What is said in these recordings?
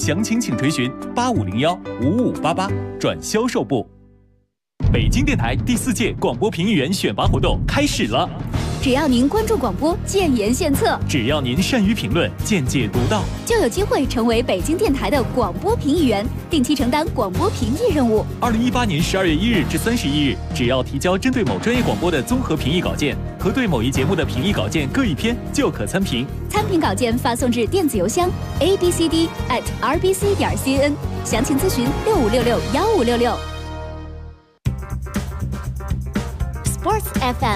详情请垂询8501-5588转销售部。北京电台第4届广播评议员选拔活动开始了。 只要您关注广播，建言献策； 只要您善于评论，见解独到， 就有机会成为北京电台的广播评议员，定期承担广播评议任务。 2018年12月1日至31日，只要提交针对某专业广播的综合评议稿件和对某一节目的评议稿件各1篇，就可参评。 参评稿件发送至电子邮箱 abcd@rbc.cn， 详情咨询65661566。Sports FM，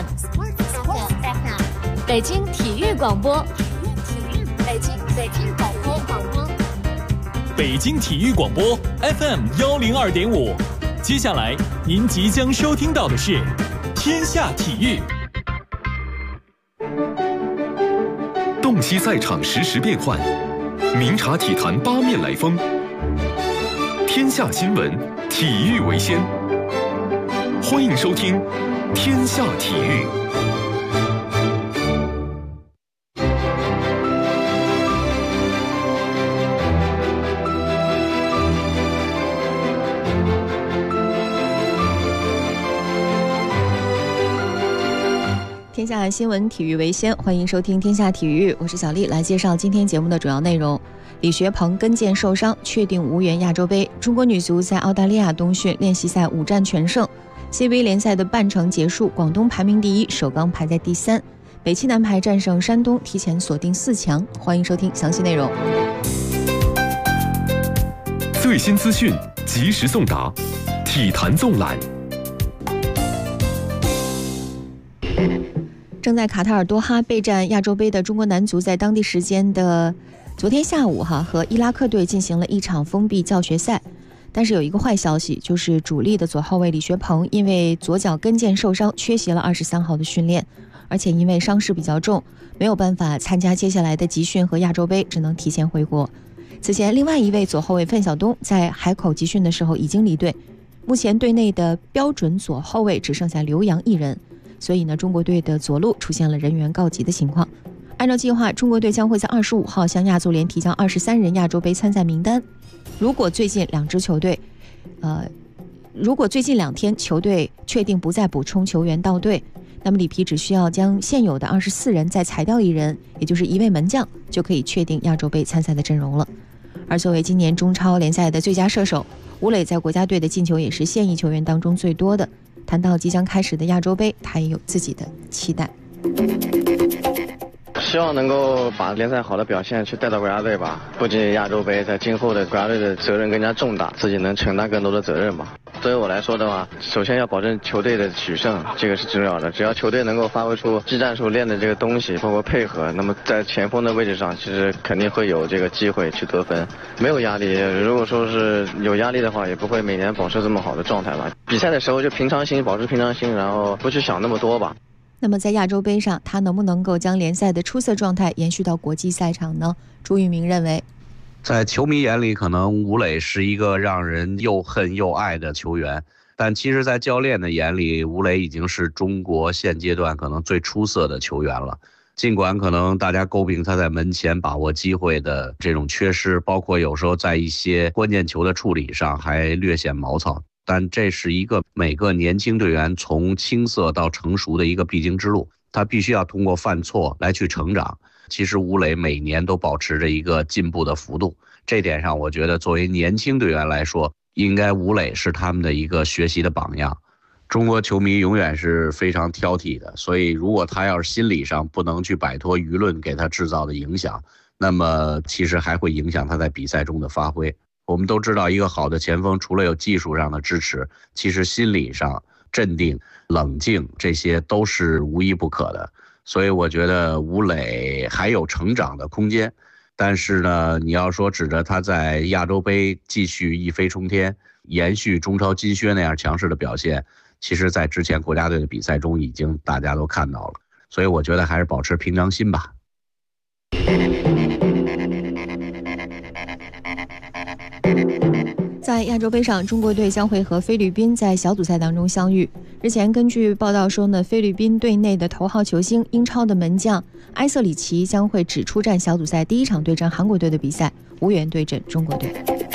北京体育广播，北京广播， 北京体育广播 FM 102.5。接下来您即将收听到的是天下体育。 洞悉赛场实时变幻，明察体坛八面来风。天下新闻，体育为先。欢迎收听天下体育。 天下新闻，体育为先，欢迎收听天下体育，我是小丽，来介绍今天节目的主要内容。李学鹏跟腱受伤，确定无缘亚洲杯。中国女足在澳大利亚冬训练习赛5战全胜。CBA 联赛的半程结束，广东排名第1，首钢排在第3。北汽男排战胜山东，提前锁定4强。欢迎收听详细内容。 最新资讯，及时送达，体坛纵览。 正在卡塔尔多哈备战亚洲杯的中国男足，在当地时间的昨天下午和伊拉克队进行了一场封闭教学赛。但是有一个坏消息，就是主力的左后卫李学鹏因为左脚跟腱受伤，缺席了23号的训练，而且因为伤势比较重，没有办法参加接下来的集训和亚洲杯，只能提前回国。此前另外一位左后卫范晓东在海口集训的时候已经离队，目前队内的标准左后卫只剩下刘洋一人，所以呢，中国队的左路出现了人员告急的情况。按照计划，中国队将会在25号向亚足联提交23人亚洲杯参赛名单。如果最近2天球队确定不再补充球员到队，那么里皮只需要将现有的24人再裁掉1人，也就是1位门将，就可以确定亚洲杯参赛的阵容了。而作为今年中超联赛的最佳射手，吴磊在国家队的进球也是现役球员当中最多的。谈到即将开始的亚洲杯，他也有自己的期待。 希望能够把联赛好的表现去带到国家队吧，不仅亚洲杯，在今后的国家队的责任更加重大，自己能承担更多的责任吧。对于我来说的话，首先要保证球队的取胜，这个是重要的。只要球队能够发挥出技战术练的这个东西，包括配合，那么在前锋的位置上，其实肯定会有这个机会去得分，没有压力。如果说是有压力的话，也不会每年保持这么好的状态吧。比赛的时候就平常心，保持平常心，然后不去想那么多吧。 那么在亚洲杯上，他能不能够将联赛的出色状态延续到国际赛场呢？朱玉明认为， 在球迷眼里，可能吴磊是一个让人又恨又爱的球员，但其实在教练的眼里，吴磊已经是中国现阶段可能最出色的球员了。尽管可能大家诟病他在门前把握机会的这种缺失，包括有时候在一些关键球的处理上还略显毛糙，但这是一个每个年轻队员从青涩到成熟的一个必经之路，他必须要通过犯错来去成长。其实吴磊每年都保持着一个进步的幅度，这点上我觉得作为年轻队员来说，应该吴磊是他们的一个学习的榜样。中国球迷永远是非常挑剔的，所以如果他要是心理上不能去摆脱舆论给他制造的影响，那么其实还会影响他在比赛中的发挥。我们都知道，一个好的前锋除了有技术上的支持，其实心理上镇定、冷静，这些都是无一不可的。所以我觉得吴磊还有成长的空间，但是呢，你要说指着他在亚洲杯继续一飞冲天，延续中超金靴那样强势的表现，其实在之前国家队的比赛中已经大家都看到了。所以我觉得还是保持平常心吧。 在亚洲杯上，中国队将会和菲律宾在小组赛当中相遇。日前，根据报道说呢，菲律宾队内的头号球星英超的门将埃瑟里奇将会只出战小组赛第一场对阵韩国队的比赛，无缘对阵中国队。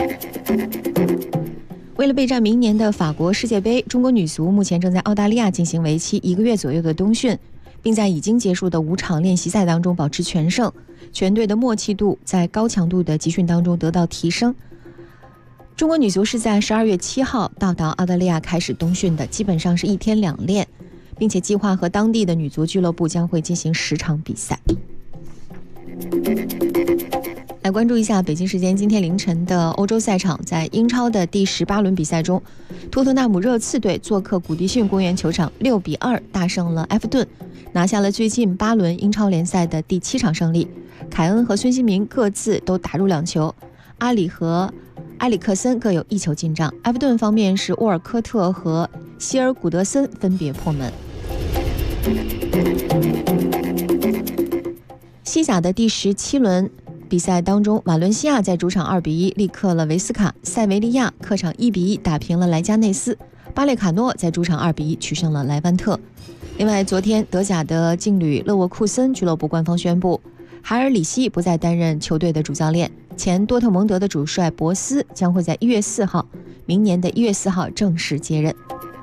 为了备战明年的法国世界杯，中国女足目前正在澳大利亚进行为期1个月左右的冬训，并在已经结束的5场练习赛当中保持全胜，全队的默契度在高强度的集训当中得到提升。中国女足是在12月7号到达澳大利亚开始冬训的，基本上是1天2练，并且计划和当地的女足俱乐部将会进行10场比赛。来关注一下北京时间今天凌晨的欧洲赛场，在英超的第18轮比赛中，托特纳姆热刺队做客古迪逊公园球场6-2大胜了埃弗顿，拿下了最近8轮英超联赛的第7场胜利。凯恩和孙兴民各自都打入2球，阿里和埃里克森各有1球进账。埃弗顿方面是沃尔科特和希尔古德森分别破门。西甲的第17轮比赛当中，瓦伦西亚在主场2-1力克了维斯卡，塞维利亚客场1-1打平了莱加内斯，巴列卡诺在主场2-1取胜了莱万特。另外，昨天德甲的劲旅勒沃库森俱乐部官方宣布，海尔里希不再担任球队的主教练，前多特蒙德的主帅博斯将会在1月4号，明年的1月4号正式接任。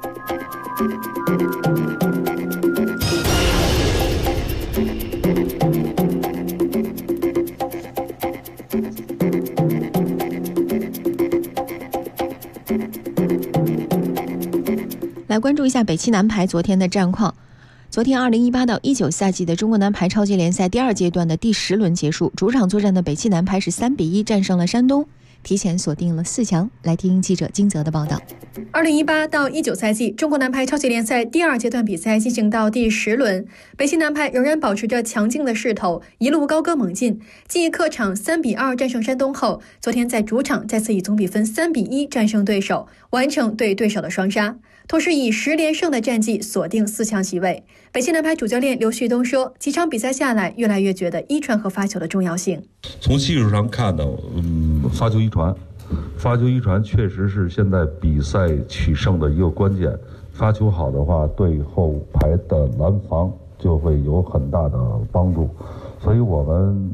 来关注一下北汽男排昨天的战况。昨天2018到19赛季的中国男排超级联赛第2阶段的第10轮结束，主场作战的北汽男排是3-1战胜了山东，提前锁定了4强。来听记者金泽的报道。 2018到19赛季中国男排超级联赛第2阶段比赛进行到第10轮，北汽男排仍然保持着强劲的势头，一路高歌猛进。继客场3-2战胜山东后，昨天在主场再次以总比分3-1战胜对手，完成对对手的双杀，同时以10连胜的战绩锁定4强席位。北汽男排主教练刘旭东说，几场比赛下来，越来越觉得一传和发球的重要性。 从技术上看呢，发球一传确实是现在比赛取胜的一个关键。发球好的话，对后排的拦防就会有很大的帮助。所以我们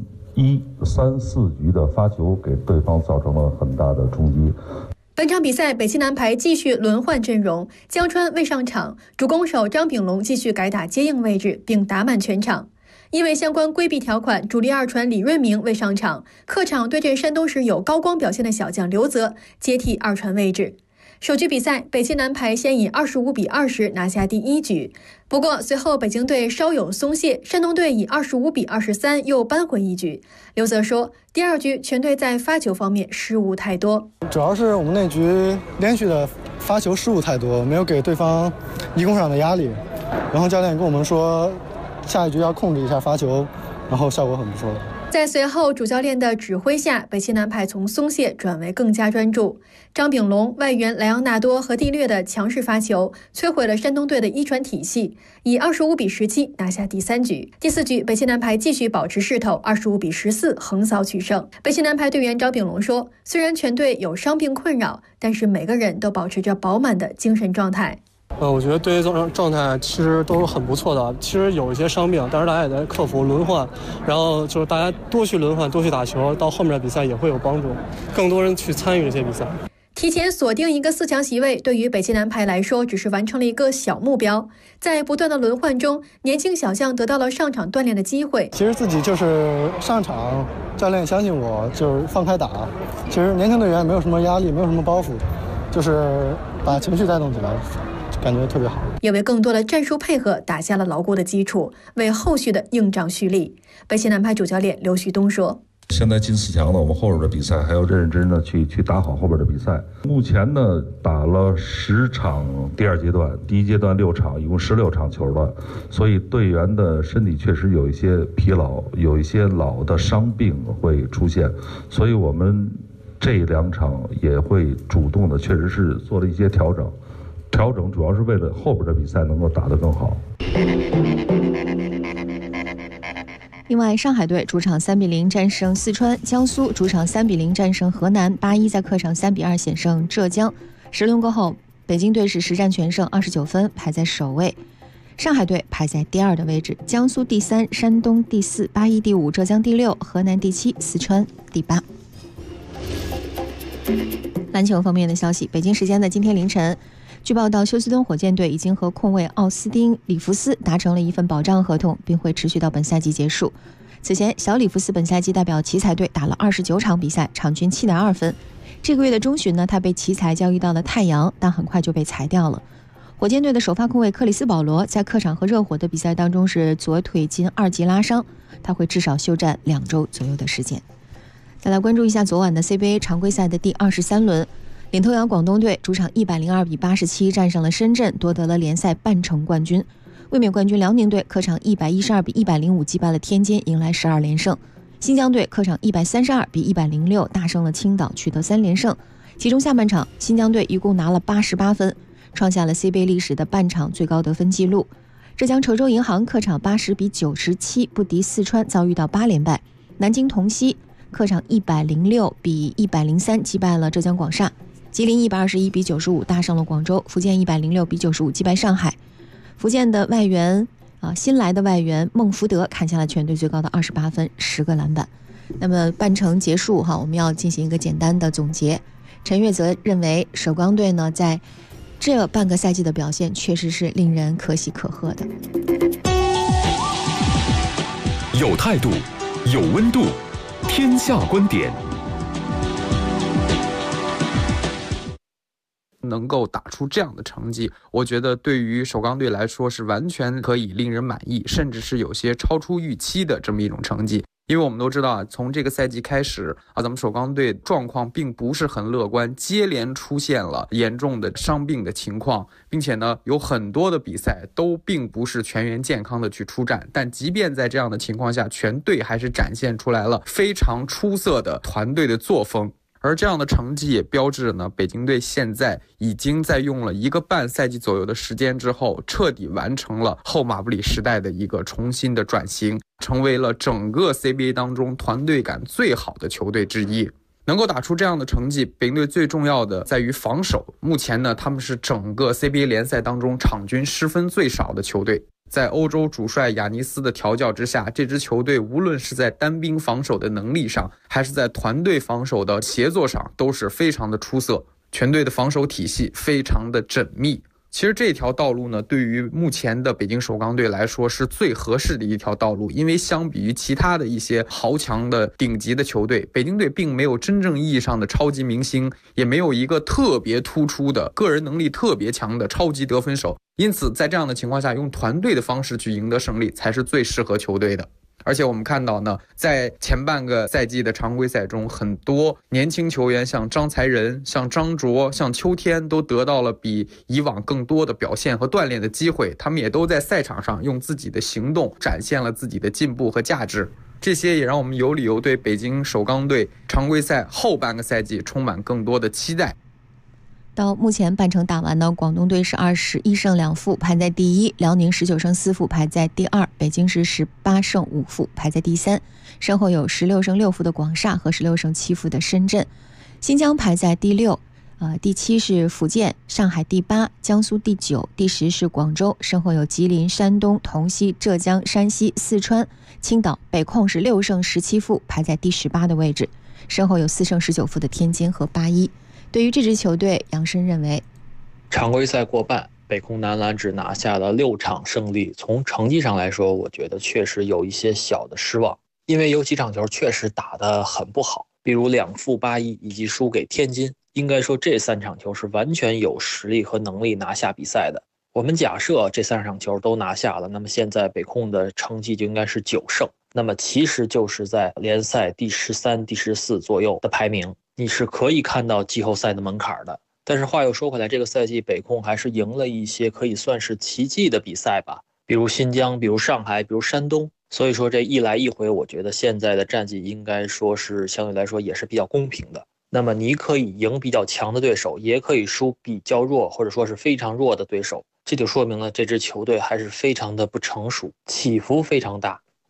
1、3、4局的发球给对方造成了很大的冲击。 本场比赛，北汽男排继续轮换阵容，江川未上场，主攻手张炳龙继续改打接应位置，并打满全场。因为相关规避条款，主力2传李润明未上场，客场对阵山东时有高光表现的小将刘泽接替2传位置。首局比赛，北汽男排先以25-20拿下第1局，不过随后北京队稍有松懈，山东队以25-23又扳回1局。刘泽说，第2局全队在发球方面失误太多， 主要是我们那局连续的发球失误太多，没有给对方1攻上的压力。然后教练跟我们说，下一局要控制一下发球，然后效果很不错。 在随后主教练的指挥下，北汽男排从松懈转为更加专注。张炳龙、外援莱昂纳多和蒂略的强势发球摧毁了山东队的1传体系，以25-17拿下第3局。第4局，北汽男排继续保持势头，25-14横扫取胜。北汽男排队员张炳龙说，虽然全队有伤病困扰，但是每个人都保持着饱满的精神状态。 我觉得队内状态其实都是很不错的。其实有一些伤病，但是大家也在克服轮换，然后就是大家多去轮换，多去打球，到后面的比赛也会有帮助，更多人去参与这些比赛。 提前锁定一个4强席位，对于北汽男排来说只是完成了一个小目标。在不断的轮换中，年轻小将得到了上场锻炼的机会。 其实自己就是上场，教练相信我，就是放开打。其实年轻队员没有什么压力，没有什么包袱，就是把情绪带动起来，感觉特别好， 也为更多的战术配合打下了牢固的基础，为后续的硬仗蓄力。北汽男排主教练刘旭东说， 现在进4强了，我们后边的比赛还要认认真真的去打好后边的比赛。目前呢，打了10场第2阶段，第1阶段6场，一共16场球了，所以队员的身体确实有一些疲劳，有一些老的伤病会出现，所以我们这2场也会主动的，确实是做了一些调整。调整主要是为了后边的比赛能够打得更好。 另外，上海队主场3-0战胜四川，江苏主场3-0战胜河南，8-1在客场3-2险胜浙江。10轮过后，北京队是10战全胜，29分，排在首位。上海队排在第2的位置，江苏第3，山东第4，8-1第5，浙江第6，河南第7，四川第8。篮球方面的消息，北京时间的今天凌晨，据报道，休斯敦火箭队已经和控卫奥斯汀·里弗斯达成了一份保障合同，并会持续到本赛季结束。此前，小里弗斯本赛季代表奇才队打了29场比赛，场均7.2分。这个月的中旬呢，他被奇才交易到了太阳，但很快就被裁掉了。火箭队的首发控卫克里斯·保罗在客场和热火的比赛当中是左腿筋2级拉伤，他会至少休战2周左右的时间。再来关注一下昨晚的 CBA 常规赛的第23轮，领头羊广东队主场102比87战胜了深圳，夺得了联赛半程冠军。卫冕冠军辽宁队客场112比105击败了天津，迎来12连胜。新疆队客场132比106大胜了青岛，取得3连胜。其中下半场新疆队一共拿了88分，创下了 CBA 历史的半场最高得分纪录。浙江稠州银行客场80比97不敌四川，遭遇到8连败。南京同曦客场106比103击败了浙江广厦。吉林121比95大胜了广州。福建106比95击败上海。福建的外援新来的外援孟福德砍下了全队最高的28分，10个篮板。那么半程结束我们要进行一个简单的总结。陈悦则认为首钢队呢在这半个赛季的表现确实是令人可喜可贺的。 有态度，有温度，天下观点。 能够打出这样的成绩，我觉得对于首钢队来说是完全可以令人满意，甚至是有些超出预期的这么一种成绩。因为我们都知道从这个赛季开始咱们首钢队状况并不是很乐观，接连出现了严重的伤病的情况，并且呢有很多的比赛都并不是全员健康的去出战。但即便在这样的情况下，全队还是展现出来了非常出色的团队的作风。而这样的成绩也标志着呢，北京队现在已经在用了1个半赛季左右的时间之后，彻底完成了后马布里时代的一个重新的转型，成为了整个 CBA 当中团队感最好的球队之一。能够打出这样的成绩，北京队最重要的在于防守。目前呢，他们是整个 CBA 联赛当中场均失分最少的球队。在欧洲主帅亚尼斯的调教之下，这支球队无论是在单兵防守的能力上，还是在团队防守的协作上，都是非常的出色。全队的防守体系非常的缜密。其实这条道路呢，对于目前的北京首钢队来说是最合适的一条道路，因为相比于其他的一些豪强的顶级的球队，北京队并没有真正意义上的超级明星，也没有一个特别突出的个人能力特别强的超级得分手，因此在这样的情况下，用团队的方式去赢得胜利才是最适合球队的。而且我们看到呢，在前半个赛季的常规赛中，很多年轻球员像张才仁、像张卓、像秋天都得到了比以往更多的表现和锻炼的机会，他们也都在赛场上用自己的行动展现了自己的进步和价值。这些也让我们有理由对北京首钢队常规赛后半个赛季充满更多的期待。 到目前半程打完呢，广东队是21胜2负排在第1，辽宁19胜4负排在第2，北京是18胜5负排在第3，身后有16胜6负的广厦和16胜7负的深圳。新疆排在第6，第7是福建，上海第8，江苏第9，第10是广州，身后有吉林、山东、同曦、浙江、山西、四川、青岛。北控是6胜17负排在第18的位置，身后有4胜19负的天津和8-1。对于这支球队，杨申认为， 常规赛过半，北控男篮只拿下了6场胜利。从成绩上来说，我觉得确实有一些小的失望，因为有几场球确实打得很不好，比如2负8-1以及输给天津。应该说这3场球是完全有实力和能力拿下比赛的。我们假设这3场球都拿下了，那么现在北控的成绩就应该是9胜，那么其实就是在联赛第13、第14左右的排名，你是可以看到季后赛的门槛的。但是话又说回来，这个赛季北控还是赢了一些可以算是奇迹的比赛吧，比如新疆，比如上海，比如山东。所以说这一来一回，我觉得现在的战绩应该说是相对来说也是比较公平的。那么你可以赢比较强的对手，也可以输比较弱或者说是非常弱的对手，这就说明了这支球队还是非常的不成熟，起伏非常大。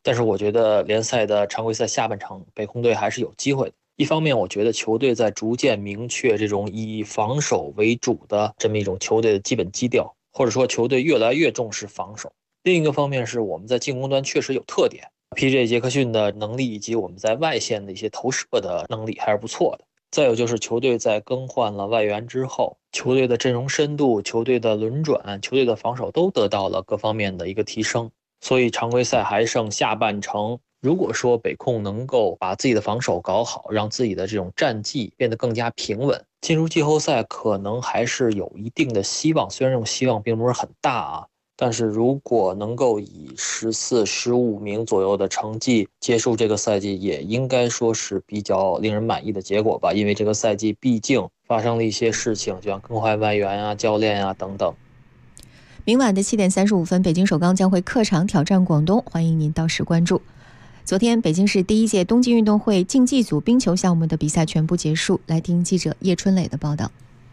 但是我觉得联赛的常规赛下半场，北控队还是有机会的。一方面，我觉得球队在逐渐明确这种以防守为主的这么一种球队的基本基调，或者说球队越来越重视防守。另一个方面是我们在进攻端确实有特点， PJ 杰克逊的能力以及我们在外线的一些投射的能力还是不错的。再有就是球队在更换了外援之后，球队的阵容深度、球队的轮转、球队的防守都得到了各方面的一个提升。所以常规赛还剩下半程，如果说北控能够把自己的防守搞好，让自己的这种战绩变得更加平稳，进入季后赛可能还是有一定的希望。虽然这种希望并不是很大啊，但是如果能够以14、15名左右的成绩结束这个赛季，也应该说是比较令人满意的结果吧。因为这个赛季毕竟发生了一些事情，就像更换外援啊、教练啊等等。 明晚的7点35分，北京首钢将会客场挑战广东，欢迎您到时关注。昨天，北京市第一届冬季运动会竞技组冰球项目的比赛全部结束，来听记者叶春磊的报道。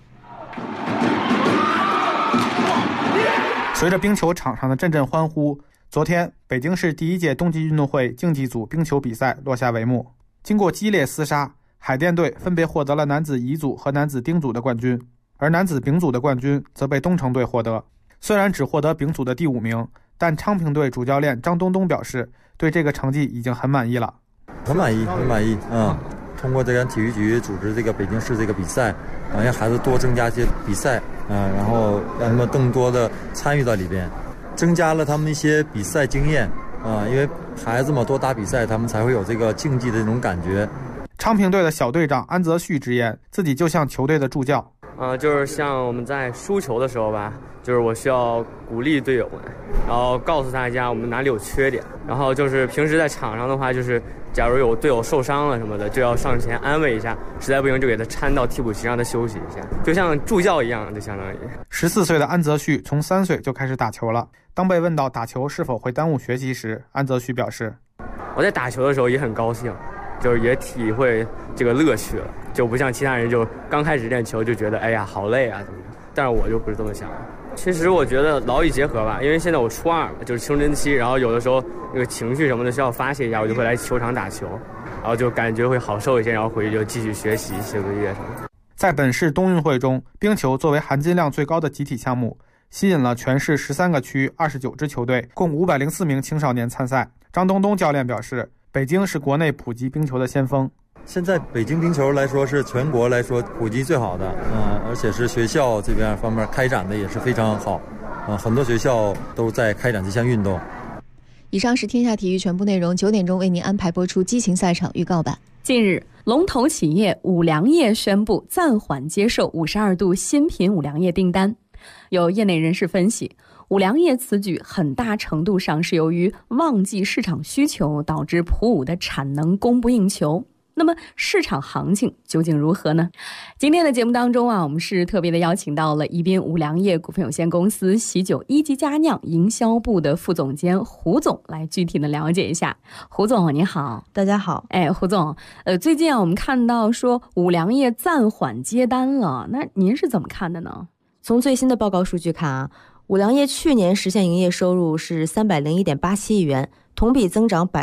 随着冰球场上的阵阵欢呼，昨天北京市第一届冬季运动会竞技组冰球比赛落下帷幕。经过激烈厮杀，海淀队分别获得了男子乙组和男子丁组的冠军，而男子丙组的冠军则被东城队获得。虽然只获得丙组的第5名，但昌平队主教练张东东表示，对这个成绩已经很满意了。 很满意。通过这个体育局组织这个北京市这个比赛，让孩子多增加一些比赛，然后让他们更多的参与到里边，增加了他们一些比赛经验，因为孩子嘛多打比赛，他们才会有这个竞技的这种感觉。 昌平队的小队长安泽旭直言，自己就像球队的助教。 就是像我们在输球的时候吧，就是我需要鼓励队友们，然后告诉大家我们哪里有缺点，然后就是平时在场上的话，就是假如有队友受伤了什么的，就要上前安慰一下，实在不行就给他搀到替补席让他休息一下，就像助教一样，就相当于。 14岁的安泽旭从3岁就开始打球了。当被问到打球是否会耽误学习时，安泽旭表示， 我在打球的时候也很高兴，就是也体会这个乐趣了，就不像其他人就刚开始练球就觉得哎呀好累啊怎么样，但是我就不是这么想。其实我觉得劳逸结合吧，因为现在我初2嘛，就是青春期，然后有的时候那个情绪什么的需要发泄一下，我就会来球场打球，然后就感觉会好受一些，然后回去就继续学习写作业什么的。 在本市冬运会中，冰球作为含金量最高的集体项目，吸引了全市13个区29支球队，共504名青少年参赛。张东东教练表示，北京是国内普及冰球的先锋。 现在北京冰球来说是全国来说普及最好的，而且是学校这边方面开展的也是非常好，很多学校都在开展这项运动。 以上是天下体育全部内容，9点钟为您安排播出激情赛场预告版。 近日，龙头企业五粮液宣布暂缓接受52度新品五粮液订单。有业内人士分析，五粮液此举很大程度上是由于旺季市场需求导致普五的产能供不应求。那么市场行情究竟如何呢？今天的节目当中我们是特别的邀请到了宜宾五粮液股份有限公司喜酒一级佳酿营销部的副总监胡总来具体的了解一下。胡总你好。 大家好。 胡总，最近我们看到说五粮液暂缓接单了，那您是怎么看的呢？ 从最新的报告数据看五粮液去年实现营业收入是301.87亿元，同比增长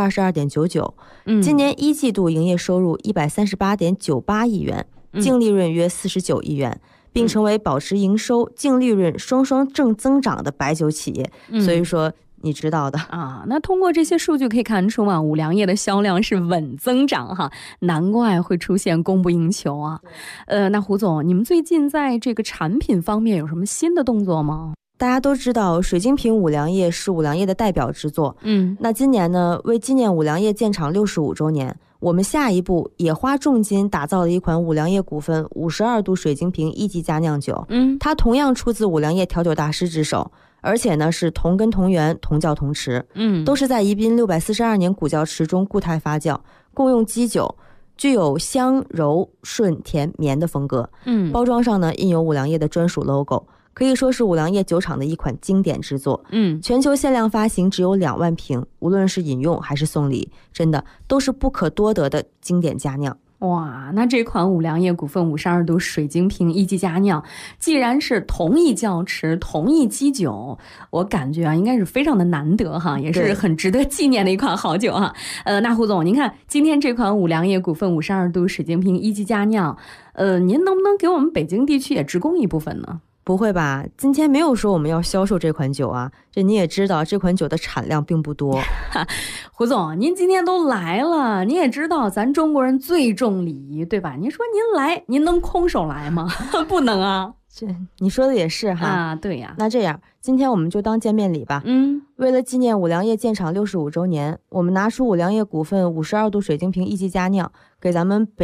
22.99%。今年1季度营业收入138.98亿元，净利润约49亿元，并成为保持营收、净利润双双正增长的白酒企业。所以说你知道的那通过这些数据可以看出五粮液的销量是稳增长难怪会出现供不应求那胡总，你们最近在这个产品方面有什么新的动作吗？ 大家都知道水晶瓶五粮液是五粮液的代表之作。那今年呢，为纪念五粮液建厂65周年，我们下一步也花重金打造了一款五粮液股份52度水晶瓶一级佳酿酒。它同样出自五粮液调酒大师之手，而且呢是同根同源同窖同池，都是在宜宾642年古窖池中固态发酵，共用基酒，具有香柔顺甜绵的风格。包装上呢印有五粮液的专属 logo， 可以说是五粮液酒厂的一款经典之作。全球限量发行只有2万瓶，无论是饮用还是送礼，真的都是不可多得的经典佳酿。 哇，那这款五粮液股份52度水晶瓶一级佳酿，既然是同一窖池、同一基酒，我感觉应该是非常的难得哈，也是很值得纪念的一款好酒哈。那胡总，您看今天这款五粮液股份52度水晶瓶一级佳酿，您能不能给我们北京地区也直供一部分呢？ 不会吧，今天没有说我们要销售这款酒啊，这你也知道这款酒的产量并不多。 胡总，您今天都来了，你也知道咱中国人最重礼仪，对吧？您说您来，您能空手来吗？不能啊。 这你说的也是哈。 啊，对呀。 那这样，今天我们就当见面礼吧。为了纪念五粮液建厂65周年，我们拿出五粮液股份52度水晶瓶一级佳酿，给咱们北